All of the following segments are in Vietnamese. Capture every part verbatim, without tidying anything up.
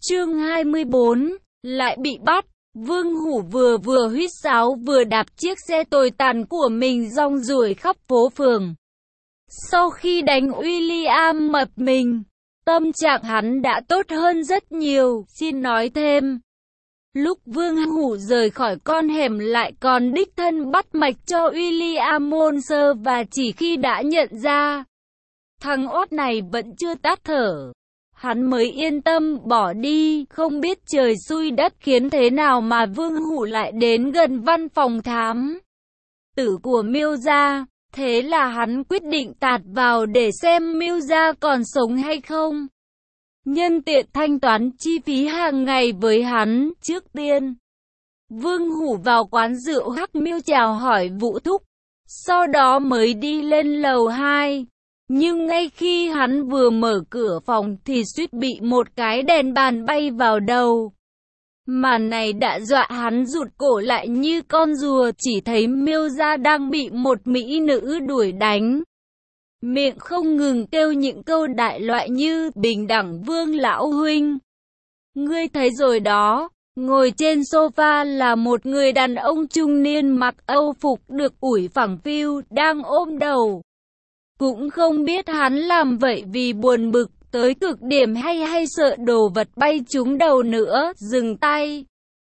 Chương hai mươi bốn, lại bị bắt. Vương Hủ vừa vừa huýt sáo vừa đạp chiếc xe tồi tàn của mình rong ruổi khắp phố phường. Sau khi đánh William mập mình, tâm trạng hắn đã tốt hơn rất nhiều. Xin nói thêm, lúc Vương Hủ rời khỏi con hẻm lại còn đích thân bắt mạch cho William Monster, và chỉ khi đã nhận ra thằng ốt này vẫn chưa tắt thở, hắn mới yên tâm bỏ đi. Không biết trời xui đất khiến thế nào mà Vương Hủ lại đến gần văn phòng thám tử của Miêu gia. Thế là hắn quyết định tạt vào để xem Miêu gia còn sống hay không, nhân tiện thanh toán chi phí hàng ngày với hắn. Trước tiên, Vương Hủ vào quán rượu Hắc Miêu chào hỏi Vũ Thúc, sau đó mới đi lên lầu hai. Nhưng ngay khi hắn vừa mở cửa phòng thì suýt bị một cái đèn bàn bay vào đầu. Màn này đã dọa hắn rụt cổ lại như con rùa. Chỉ thấy Miêu gia đang bị một mỹ nữ đuổi đánh, miệng không ngừng kêu những câu đại loại như bình đẳng Vương lão huynh. Ngươi thấy rồi đó. Ngồi trên sofa là một người đàn ông trung niên mặc âu phục được ủi phẳng phiu, đang ôm đầu. Cũng không biết hắn làm vậy vì buồn bực tới cực điểm hay hay sợ đồ vật bay trúng đầu nữa. Dừng tay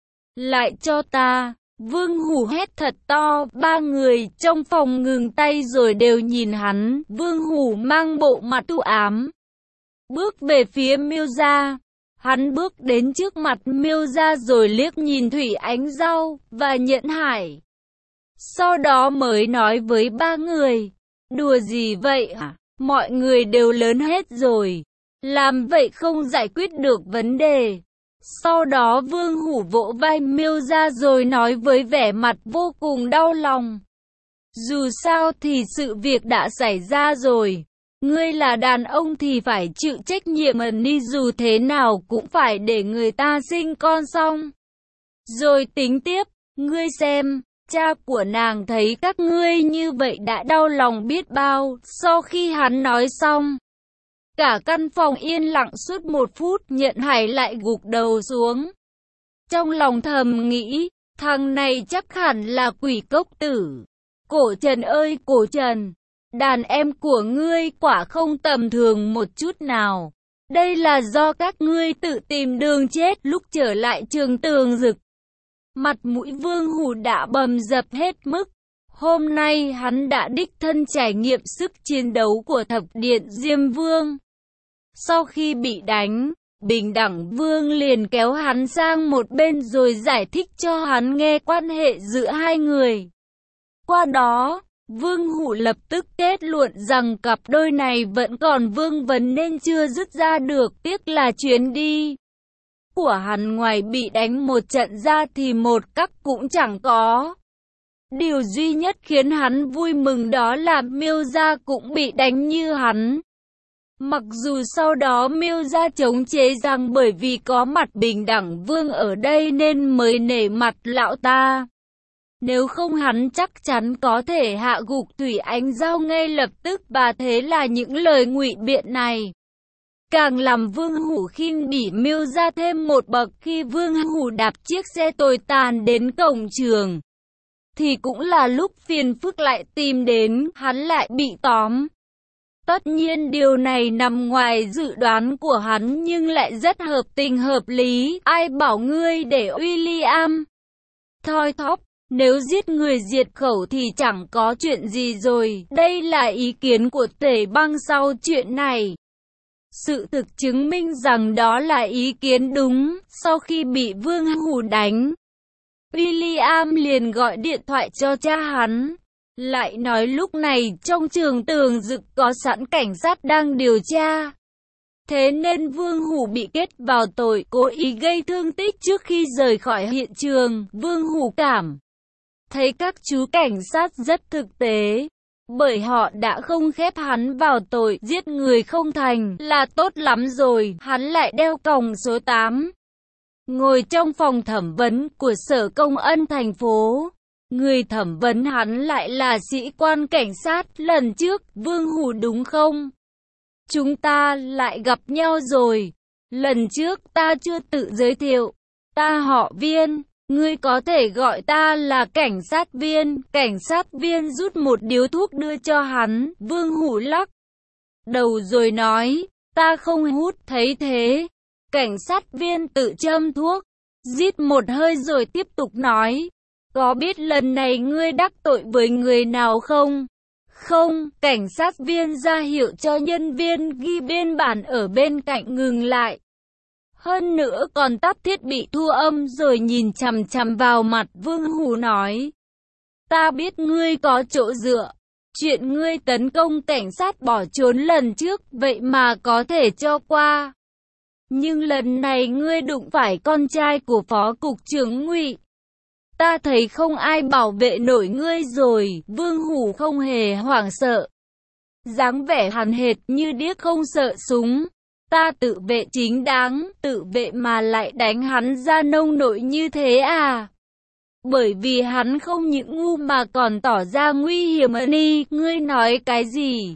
lại cho ta. Vương Hủ hét thật to. Ba người trong phòng ngừng tay rồi đều nhìn hắn. Vương Hủ mang bộ mặt u ám, bước về phía Miêu gia. Hắn bước đến trước mặt Miêu gia rồi liếc nhìn Thủy Ánh Rau và Nhẫn Hải, sau đó mới nói với ba người, đùa gì vậy hả? Mọi người đều lớn hết rồi, làm vậy không giải quyết được vấn đề. Sau đó Vương Hủ vỗ vai Miêu gia rồi nói với vẻ mặt vô cùng đau lòng, dù sao thì sự việc đã xảy ra rồi. Ngươi là đàn ông thì phải chịu trách nhiệm đi, dù thế nào cũng phải để người ta sinh con xong rồi tính tiếp. Ngươi xem, cha của nàng thấy các ngươi như vậy đã đau lòng biết bao. Sau khi hắn nói xong, cả căn phòng yên lặng suốt một phút. Nhẫn Hải lại gục đầu xuống, trong lòng thầm nghĩ, thằng này chắc hẳn là quỷ cốc tử. Cổ Trần ơi Cổ Trần, đàn em của ngươi quả không tầm thường một chút nào. Đây là do các ngươi tự tìm đường chết. Lúc trở lại trường Tường Dực, mặt mũi Vương Hủ đã bầm dập hết mức. Hôm nay hắn đã đích thân trải nghiệm sức chiến đấu của Thập Điện Diêm Vương. Sau khi bị đánh, Bình Đẳng Vương liền kéo hắn sang một bên rồi giải thích cho hắn nghe quan hệ giữa hai người. Qua đó, Vương Hủ lập tức kết luận rằng cặp đôi này vẫn còn vương vấn nên chưa dứt ra được. Tiếc là chuyến đi của hắn ngoài bị đánh một trận ra thì một cắc cũng chẳng có. Điều duy nhất khiến hắn vui mừng đó là Miêu gia cũng bị đánh như hắn. Mặc dù sau đó Miêu gia chống chế rằng bởi vì có mặt Bình Đẳng Vương ở đây nên mới nể mặt lão ta, nếu không hắn chắc chắn có thể hạ gục Thủy Ánh Rau ngay lập tức. Và thế là những lời ngụy biện này càng làm Vương Hủ khinh bỉ Miêu gia thêm một bậc. Khi Vương Hủ đạp chiếc xe tồi tàn đến cổng trường thì cũng là lúc phiền phức lại tìm đến. Hắn lại bị tóm. Tất nhiên điều này nằm ngoài dự đoán của hắn nhưng lại rất hợp tình hợp lý. Ai bảo ngươi để William thoi thóp, nếu giết người diệt khẩu thì chẳng có chuyện gì rồi. Đây là ý kiến của Tề Băng sau chuyện này. Sự thực chứng minh rằng đó là ý kiến đúng. Sau khi bị Vương Hủ đánh, William liền gọi điện thoại cho cha hắn, lại nói lúc này trong trường Tường Dực có sẵn cảnh sát đang điều tra. Thế nên Vương Hủ bị kết vào tội cố ý gây thương tích. Trước khi rời khỏi hiện trường, Vương Hủ cảm thấy các chú cảnh sát rất thực tế, bởi họ đã không khép hắn vào tội giết người không thành là tốt lắm rồi. Hắn lại đeo còng số tám, ngồi trong phòng thẩm vấn của Sở Công Ân thành phố. Người thẩm vấn hắn lại là sĩ quan cảnh sát lần trước. Vương Hủ đúng không? Chúng ta lại gặp nhau rồi. Lần trước ta chưa tự giới thiệu. Ta họ Viên, ngươi có thể gọi ta là cảnh sát viên. Cảnh sát viên rút một điếu thuốc đưa cho hắn. Vương Hủ lắc đầu rồi nói, ta không hút. Thấy thế, cảnh sát viên tự châm thuốc, rít một hơi rồi tiếp tục nói, có biết lần này ngươi đắc tội với người nào không? Không. Cảnh sát viên ra hiệu cho nhân viên ghi biên bản ở bên cạnh ngừng lại. Hơn nữa còn tắt thiết bị thu âm rồi nhìn chằm chằm vào mặt Vương Hủ nói, ta biết ngươi có chỗ dựa. Chuyện ngươi tấn công cảnh sát bỏ trốn lần trước vậy mà có thể cho qua. Nhưng lần này ngươi đụng phải con trai của phó cục trưởng Ngụy. Ta thấy không ai bảo vệ nổi ngươi rồi. Vương Hủ không hề hoảng sợ, dáng vẻ hằn hệt như điếc không sợ súng. Ta tự vệ chính đáng, tự vệ mà lại đánh hắn ra nông nổi như thế à? Bởi vì hắn không những ngu mà còn tỏ ra nguy hiểm. Ni, ngươi nói cái gì?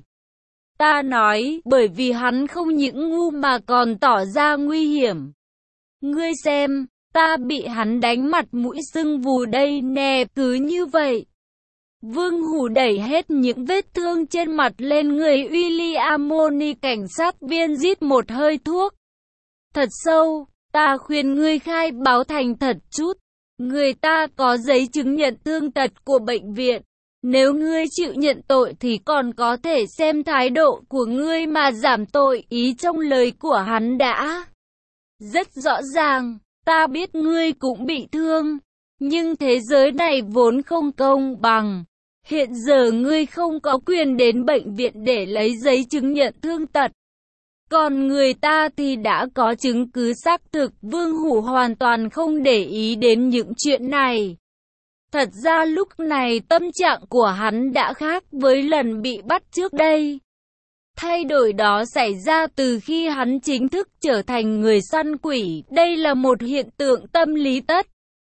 Ta nói, bởi vì hắn không những ngu mà còn tỏ ra nguy hiểm. Ngươi xem, ta bị hắn đánh mặt mũi sưng vù đây nè, cứ như vậy. Vương Hủ đẩy hết những vết thương trên mặt lên người William. Cảnh sát viên rít một hơi thuốc thật sâu, ta khuyên ngươi khai báo thành thật chút. Người ta có giấy chứng nhận thương tật của bệnh viện. Nếu ngươi chịu nhận tội thì còn có thể xem thái độ của ngươi mà giảm tội. Ý trong lời của hắn đã rất rõ ràng. Ta biết ngươi cũng bị thương, nhưng thế giới này vốn không công bằng. Hiện giờ ngươi không có quyền đến bệnh viện để lấy giấy chứng nhận thương tật. Còn người ta thì đã có chứng cứ xác thực. Vương Hủ hoàn toàn không để ý đến những chuyện này. Thật ra lúc này tâm trạng của hắn đã khác với lần bị bắt trước đây. Thay đổi đó xảy ra từ khi hắn chính thức trở thành người săn quỷ. Đây là một hiện tượng tâm lý tất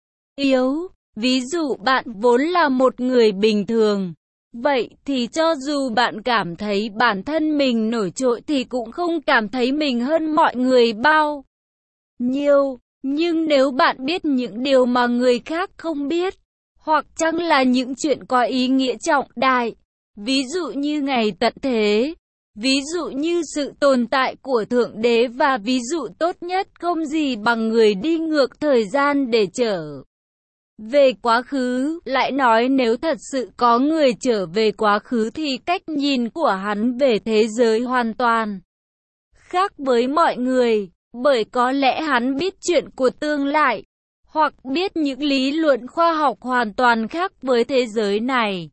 yếu. Ví dụ bạn vốn là một người bình thường. Vậy thì cho dù bạn cảm thấy bản thân mình nổi trội thì cũng không cảm thấy mình hơn mọi người bao nhiêu. Nhưng nếu bạn biết những điều mà người khác không biết, hoặc chăng là những chuyện có ý nghĩa trọng đại, ví dụ như ngày tận thế, ví dụ như sự tồn tại của Thượng Đế, và ví dụ tốt nhất không gì bằng người đi ngược thời gian để trở về quá khứ. Lại nói nếu thật sự có người trở về quá khứ thì cách nhìn của hắn về thế giới hoàn toàn khác với mọi người, bởi có lẽ hắn biết chuyện của tương lai, hoặc biết những lý luận khoa học hoàn toàn khác với thế giới này.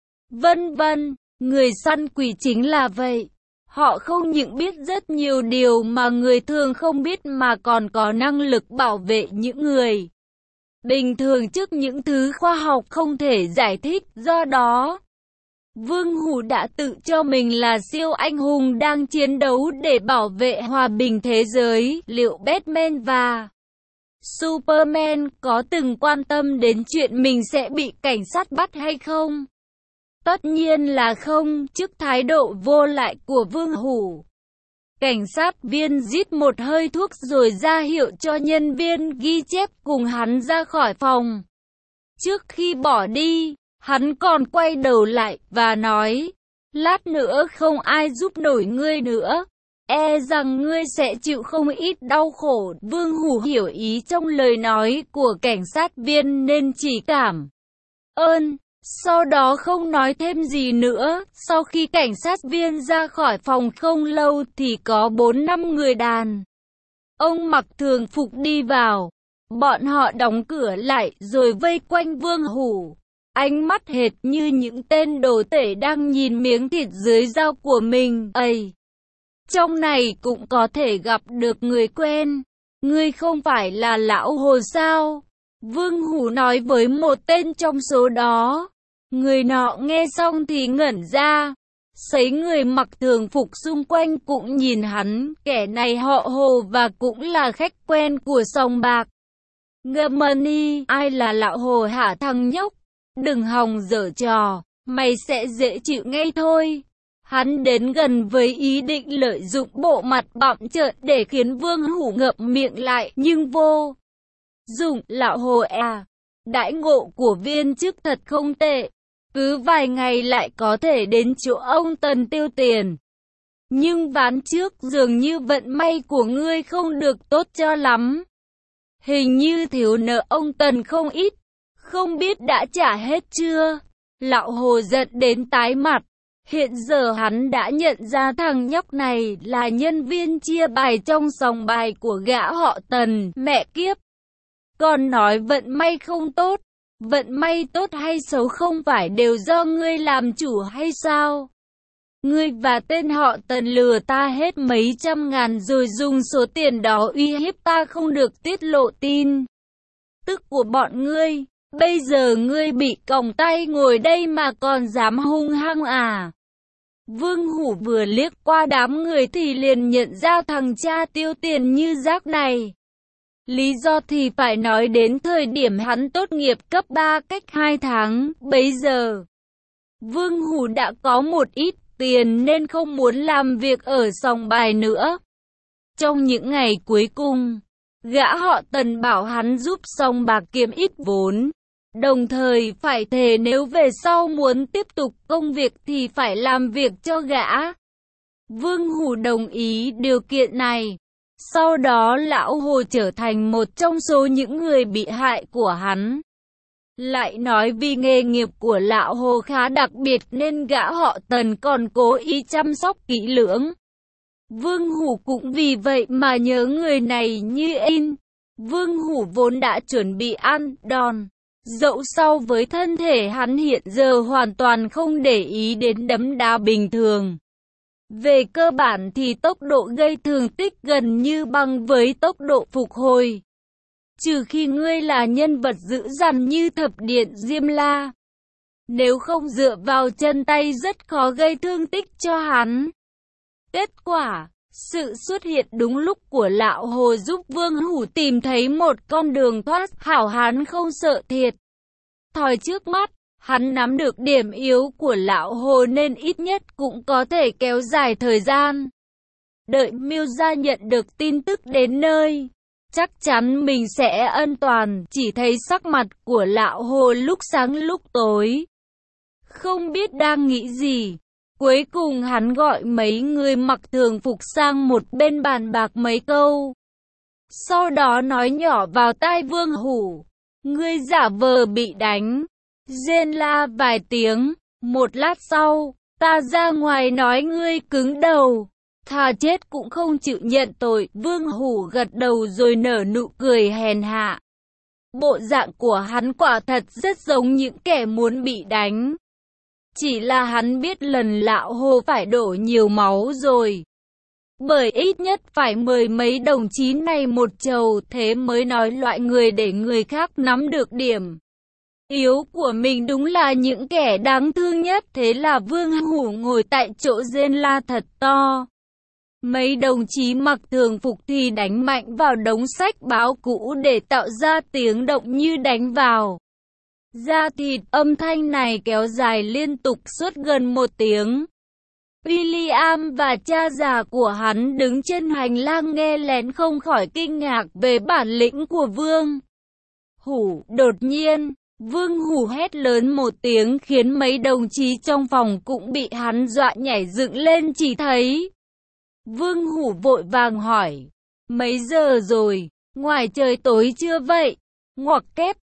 Vân vân, người săn quỷ chính là vậy. Họ không những biết rất nhiều điều mà người thường không biết mà còn có năng lực bảo vệ những người bình thường trước những thứ khoa học không thể giải thích. Do đó, Vương Hủ đã tự cho mình là siêu anh hùng đang chiến đấu để bảo vệ hòa bình thế giới. Liệu Batman và Superman có từng quan tâm đến chuyện mình sẽ bị cảnh sát bắt hay không? Tất nhiên là không. Trước thái độ vô lại của Vương Hủ, cảnh sát viên rít một hơi thuốc rồi ra hiệu cho nhân viên ghi chép cùng hắn ra khỏi phòng. Trước khi bỏ đi, hắn còn quay đầu lại và nói, lát nữa không ai giúp nổi ngươi nữa. E rằng ngươi sẽ chịu không ít đau khổ. Vương Hủ hiểu ý trong lời nói của cảnh sát viên nên chỉ cảm ơn, sau đó không nói thêm gì nữa. Sau khi cảnh sát viên ra khỏi phòng không lâu thì có bốn năm người đàn ông mặc thường phục đi vào. Bọn họ đóng cửa lại rồi vây quanh Vương Hủ, ánh mắt hệt như những tên đồ tể đang nhìn miếng thịt dưới dao của mình. Ây! Trong này cũng có thể gặp được người quen. Ngươi không phải là lão Hồ sao? Vương Hủ nói với một tên trong số đó. Người nọ nghe xong thì ngẩn ra. Thấy người mặc thường phục xung quanh cũng nhìn hắn. Kẻ này họ Hồ và cũng là khách quen của sòng bạc Germany. Ai là lão Hồ hả thằng nhóc? Đừng hòng giở trò, mày sẽ dễ chịu ngay thôi. Hắn đến gần với ý định lợi dụng bộ mặt bặm trợn để khiến Vương Hủ ngậm miệng lại, nhưng vô dụng. Lão Hồ à, đãi ngộ của viên chức thật không tệ, cứ vài ngày lại có thể đến chỗ ông Tần tiêu tiền. Nhưng ván trước dường như vận may của ngươi không được tốt cho lắm. Hình như thiếu nợ ông Tần không ít, không biết đã trả hết chưa? Lão Hồ giận đến tái mặt. Hiện giờ hắn đã nhận ra thằng nhóc này là nhân viên chia bài trong sòng bài của gã họ Tần. Mẹ kiếp! Còn nói vận may không tốt. Vận may tốt hay xấu không phải đều do ngươi làm chủ hay sao? Ngươi và tên họ Tần lừa ta hết mấy trăm ngàn rồi dùng số tiền đó uy hiếp ta không được tiết lộ tin tức của bọn ngươi. Bây giờ ngươi bị còng tay ngồi đây mà còn dám hung hăng à? Vương Hủ vừa liếc qua đám người thì liền nhận ra thằng cha tiêu tiền như rác này. Lý do thì phải nói đến thời điểm hắn tốt nghiệp cấp ba cách hai tháng, bấy giờ Vương Hủ đã có một ít tiền nên không muốn làm việc ở sòng bài nữa. Trong những ngày cuối cùng, gã họ Tần bảo hắn giúp sòng bạc kiếm ít vốn, đồng thời phải thề nếu về sau muốn tiếp tục công việc thì phải làm việc cho gã. Vương Hủ đồng ý điều kiện này. Sau đó Lão Hồ trở thành một trong số những người bị hại của hắn. Lại nói vì nghề nghiệp của Lão Hồ khá đặc biệt nên gã họ Tần còn cố ý chăm sóc kỹ lưỡng. Vương Hủ cũng vì vậy mà nhớ người này như in. Vương Hủ vốn đã chuẩn bị ăn đòn. Dẫu sau với thân thể hắn hiện giờ hoàn toàn không để ý đến đấm đá bình thường. Về cơ bản thì tốc độ gây thương tích gần như bằng với tốc độ phục hồi. Trừ khi ngươi là nhân vật dữ dằn như Thập Điện Diêm La. Nếu không dựa vào chân tay rất khó gây thương tích cho hắn. Kết quả, sự xuất hiện đúng lúc của Lão Hồ giúp Vương Hủ tìm thấy một con đường thoát. Hảo hán không sợ thiệt thòi trước mắt. Hắn nắm được điểm yếu của Lão Hồ nên ít nhất cũng có thể kéo dài thời gian. Đợi Miêu gia nhận được tin tức đến nơi, chắc chắn mình sẽ an toàn. Chỉ thấy sắc mặt của Lão Hồ lúc sáng lúc tối, không biết đang nghĩ gì. Cuối cùng hắn gọi mấy người mặc thường phục sang một bên bàn bạc mấy câu. Sau đó nói nhỏ vào tai Vương Hủ, ngươi giả vờ bị đánh. Rên la vài tiếng, một lát sau, ta ra ngoài nói ngươi cứng đầu, thà chết cũng không chịu nhận tội. Vương Hủ gật đầu rồi nở nụ cười hèn hạ. Bộ dạng của hắn quả thật rất giống những kẻ muốn bị đánh. Chỉ là hắn biết lần Lão Hồ phải đổ nhiều máu rồi. Bởi ít nhất phải mời mấy đồng chí này một chầu, thế mới nói loại người để người khác nắm được điểm yếu của mình đúng là những kẻ đáng thương nhất. Thế là Vương Hủ ngồi tại chỗ rên la thật to. Mấy đồng chí mặc thường phục thì đánh mạnh vào đống sách báo cũ để tạo ra tiếng động như đánh vào da thịt. Âm thanh này kéo dài liên tục suốt gần một tiếng. William và cha già của hắn đứng trên hành lang nghe lén không khỏi kinh ngạc về bản lĩnh của Vương Hủ. Đột nhiên, Vương Hủ hét lớn một tiếng khiến mấy đồng chí trong phòng cũng bị hắn dọa nhảy dựng lên. Chỉ thấy Vương Hủ vội vàng hỏi, mấy giờ rồi, ngoài trời tối chưa vậy? Ngoặc kép,